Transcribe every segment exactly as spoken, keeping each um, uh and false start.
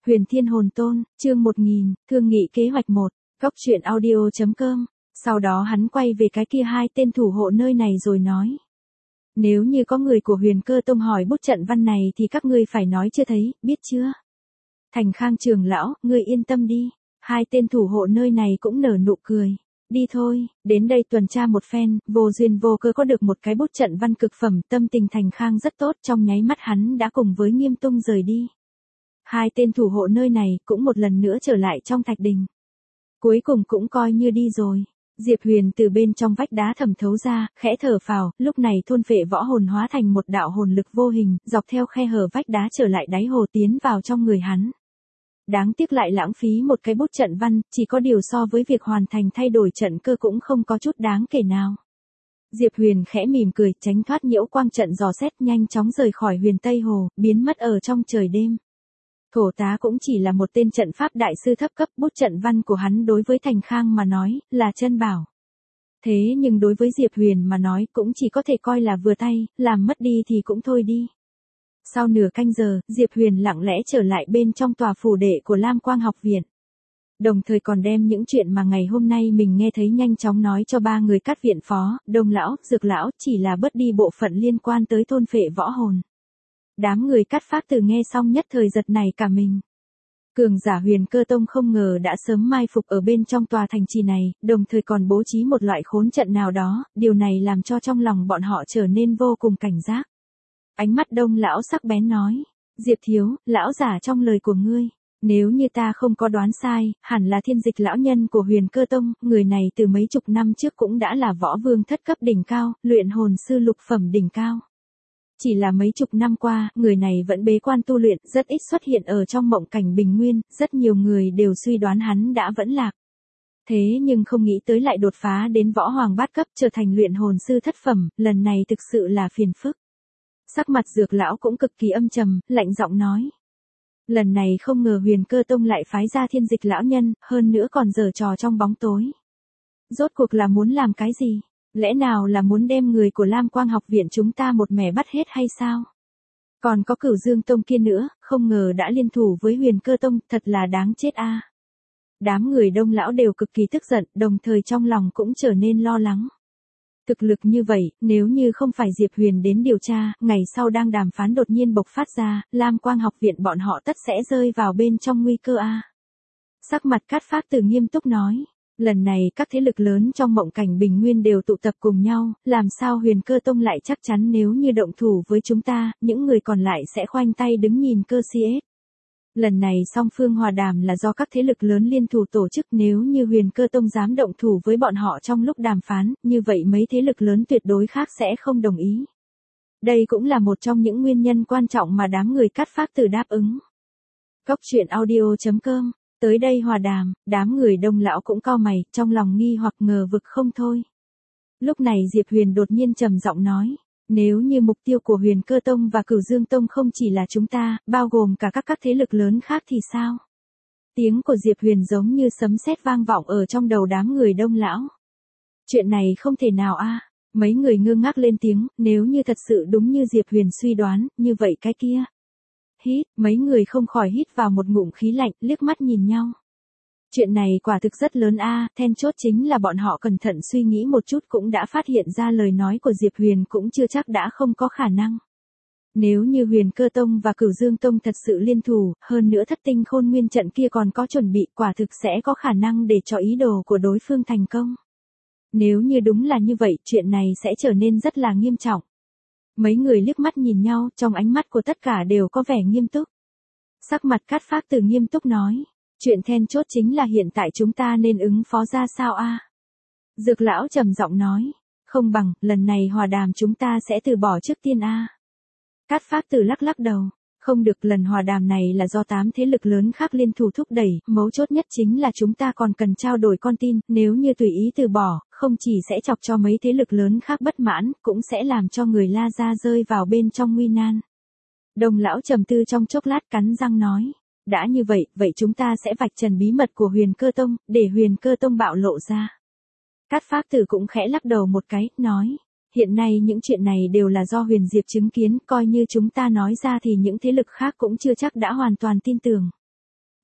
Huyền Thiên Hồn Tôn, chương một nghìn, thương nghị kế hoạch một, góc truyện audio chấm com. Sau đó hắn quay về cái kia hai tên thủ hộ nơi này rồi nói. Nếu như có người của Huyền Cơ Tông hỏi bút trận văn này thì các ngươi phải nói chưa thấy, biết chưa? Thành Khang trưởng lão, ngươi yên tâm đi. Hai tên thủ hộ nơi này cũng nở nụ cười. Đi thôi, đến đây tuần tra một phen, vô duyên vô cớ có được một cái bút trận văn cực phẩm, tâm tình Thành Khang rất tốt, trong nháy mắt hắn đã cùng với Nghiêm Tung rời đi. Hai tên thủ hộ nơi này cũng một lần nữa trở lại trong thạch đình. Cuối cùng cũng coi như đi rồi. Diệp Huyền từ bên trong vách đá thẩm thấu ra, khẽ thở phào, lúc này thôn phệ võ hồn hóa thành một đạo hồn lực vô hình, dọc theo khe hở vách đá trở lại đáy hồ tiến vào trong người hắn. Đáng tiếc lại lãng phí một cái bút trận văn, chỉ có điều so với việc hoàn thành thay đổi trận cơ cũng không có chút đáng kể nào. Diệp Huyền khẽ mỉm cười, tránh thoát nhiễu quang trận dò xét, nhanh chóng rời khỏi Huyền Tây Hồ, biến mất ở trong trời đêm. Thổ tá cũng chỉ là một tên trận pháp đại sư thấp cấp, bút trận văn của hắn đối với Thành Khang mà nói, là chân bảo. Thế nhưng đối với Diệp Huyền mà nói cũng chỉ có thể coi là vừa tay, làm mất đi thì cũng thôi đi. Sau nửa canh giờ, Diệp Huyền lặng lẽ trở lại bên trong tòa phủ đệ của Lam Quang học viện. Đồng thời còn đem những chuyện mà ngày hôm nay mình nghe thấy nhanh chóng nói cho ba người Cát viện phó, Đông lão, Dược lão, chỉ là bớt đi bộ phận liên quan tới thôn phệ võ hồn. Đám người Cát Phác Từ nghe xong nhất thời giật nảy cả mình. Cường giả Huyền Cơ Tông không ngờ đã sớm mai phục ở bên trong tòa thành trì này, đồng thời còn bố trí một loại khốn trận nào đó, điều này làm cho trong lòng bọn họ trở nên vô cùng cảnh giác. Ánh mắt Đông lão sắc bén nói, Diệp thiếu, lão giả trong lời của ngươi, nếu như ta không có đoán sai, hẳn là Thiên Dịch lão nhân của Huyền Cơ Tông, người này từ mấy chục năm trước cũng đã là võ vương thất cấp đỉnh cao, luyện hồn sư lục phẩm đỉnh cao. Chỉ là mấy chục năm qua, người này vẫn bế quan tu luyện, rất ít xuất hiện ở trong mộng cảnh bình nguyên, rất nhiều người đều suy đoán hắn đã vẫn lạc. Thế nhưng không nghĩ tới lại đột phá đến võ hoàng bát cấp, trở thành luyện hồn sư thất phẩm, lần này thực sự là phiền phức. Sắc mặt Dược lão cũng cực kỳ âm trầm, lạnh giọng nói. Lần này không ngờ Huyền Cơ Tông lại phái ra Thiên Dịch lão nhân, hơn nữa còn giở trò trong bóng tối. Rốt cuộc là muốn làm cái gì? Lẽ nào là muốn đem người của Lam Quang học viện chúng ta một mẻ bắt hết hay sao? Còn có Cửu Dương Tông kia nữa, không ngờ đã liên thủ với Huyền Cơ Tông, thật là đáng chết a. Đám người Đông lão đều cực kỳ tức giận, đồng thời trong lòng cũng trở nên lo lắng. Thực lực như vậy, nếu như không phải Diệp Huyền đến điều tra, ngày sau đang đàm phán đột nhiên bộc phát ra, Lam Quang học viện bọn họ tất sẽ rơi vào bên trong nguy cơ a. Sắc mặt Cát Phác Từ nghiêm túc nói. Lần này các thế lực lớn trong mộng cảnh bình nguyên đều tụ tập cùng nhau, làm sao Huyền Cơ Tông lại chắc chắn nếu như động thủ với chúng ta, những người còn lại sẽ khoanh tay đứng nhìn cơ si ết. Lần này song phương hòa đàm là do các thế lực lớn liên thủ tổ chức, nếu như Huyền Cơ Tông dám động thủ với bọn họ trong lúc đàm phán, như vậy mấy thế lực lớn tuyệt đối khác sẽ không đồng ý. Đây cũng là một trong những nguyên nhân quan trọng mà đám người Cát Phác Từ đáp ứng. Góc truyện audio chấm com. Tới đây hòa đàm, đám người Đông lão cũng cau mày, trong lòng nghi hoặc ngờ vực không thôi. Lúc này Diệp Huyền đột nhiên trầm giọng nói, nếu như mục tiêu của Huyền Cơ Tông và Cửu Dương Tông không chỉ là chúng ta, bao gồm cả các các thế lực lớn khác thì sao? Tiếng của Diệp Huyền giống như sấm sét vang vọng ở trong đầu đám người Đông lão. Chuyện này không thể nào a. Mấy người ngơ ngác lên tiếng, nếu như thật sự đúng như Diệp Huyền suy đoán, như vậy cái kia. Hít, mấy người không khỏi hít vào một ngụm khí lạnh, liếc mắt nhìn nhau. Chuyện này quả thực rất lớn a, then chốt chính là bọn họ cẩn thận suy nghĩ một chút cũng đã phát hiện ra lời nói của Diệp Huyền cũng chưa chắc đã không có khả năng. Nếu như Huyền Cơ Tông và Cửu Dương Tông thật sự liên thủ, hơn nữa thất tinh khôn nguyên trận kia còn có chuẩn bị, quả thực sẽ có khả năng để cho ý đồ của đối phương thành công. Nếu như đúng là như vậy, chuyện này sẽ trở nên rất là nghiêm trọng. Mấy người liếc mắt nhìn nhau, trong ánh mắt của tất cả đều có vẻ nghiêm túc. Sắc mặt Cát Phác Từ nghiêm túc nói, chuyện then chốt chính là hiện tại chúng ta nên ứng phó ra sao a? Dược lão trầm giọng nói, không bằng, lần này hòa đàm chúng ta sẽ từ bỏ trước tiên a. Cát Phác Từ lắc lắc đầu, không được, lần hòa đàm này là do tám thế lực lớn khác liên thủ thúc đẩy, mấu chốt nhất chính là chúng ta còn cần trao đổi con tin, nếu như tùy ý từ bỏ, không chỉ sẽ chọc cho mấy thế lực lớn khác bất mãn, cũng sẽ làm cho người La Gia rơi vào bên trong nguy nan. Đông lão trầm tư trong chốc lát cắn răng nói, đã như vậy, vậy chúng ta sẽ vạch trần bí mật của Huyền Cơ Tông, để Huyền Cơ Tông bạo lộ ra. Cát Phác Từ cũng khẽ lắc đầu một cái, nói, hiện nay những chuyện này đều là do Huyền Diệp chứng kiến, coi như chúng ta nói ra thì những thế lực khác cũng chưa chắc đã hoàn toàn tin tưởng.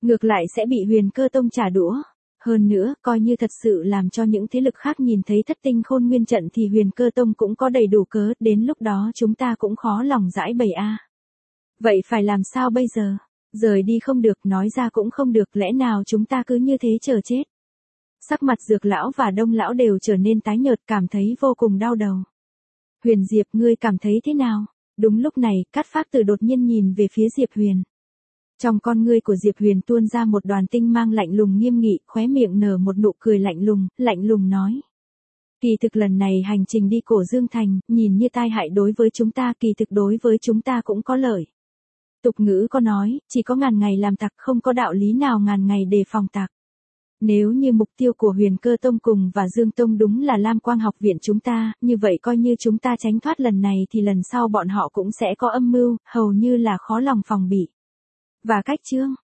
Ngược lại sẽ bị Huyền Cơ Tông trả đũa. Hơn nữa, coi như thật sự làm cho những thế lực khác nhìn thấy thất tinh khôn nguyên trận thì Huyền Cơ Tông cũng có đầy đủ cớ, đến lúc đó chúng ta cũng khó lòng giải bày a. Vậy phải làm sao bây giờ? Rời đi không được, nói ra cũng không được, lẽ nào chúng ta cứ như thế chờ chết? Sắc mặt Dược lão và Đông lão đều trở nên tái nhợt, cảm thấy vô cùng đau đầu. Huyền Diệp, ngươi cảm thấy thế nào? Đúng lúc này, Cát Phác Tử đột nhiên nhìn về phía Diệp Huyền. Trong con ngươi của Diệp Huyền tuôn ra một đoàn tinh mang lạnh lùng nghiêm nghị, khóe miệng nở một nụ cười lạnh lùng, lạnh lùng nói. Kỳ thực lần này hành trình đi Cổ Dương Thành, nhìn như tai hại đối với chúng ta, kỳ thực đối với chúng ta cũng có lợi. Tục ngữ có nói, chỉ có ngàn ngày làm tặc, không có đạo lý nào ngàn ngày đề phòng tặc. Nếu như mục tiêu của Huyền Cơ Tông cùng và Dương Tông đúng là Lam Quang học viện chúng ta, như vậy coi như chúng ta tránh thoát lần này thì lần sau bọn họ cũng sẽ có âm mưu, hầu như là khó lòng phòng bị. Và cách chương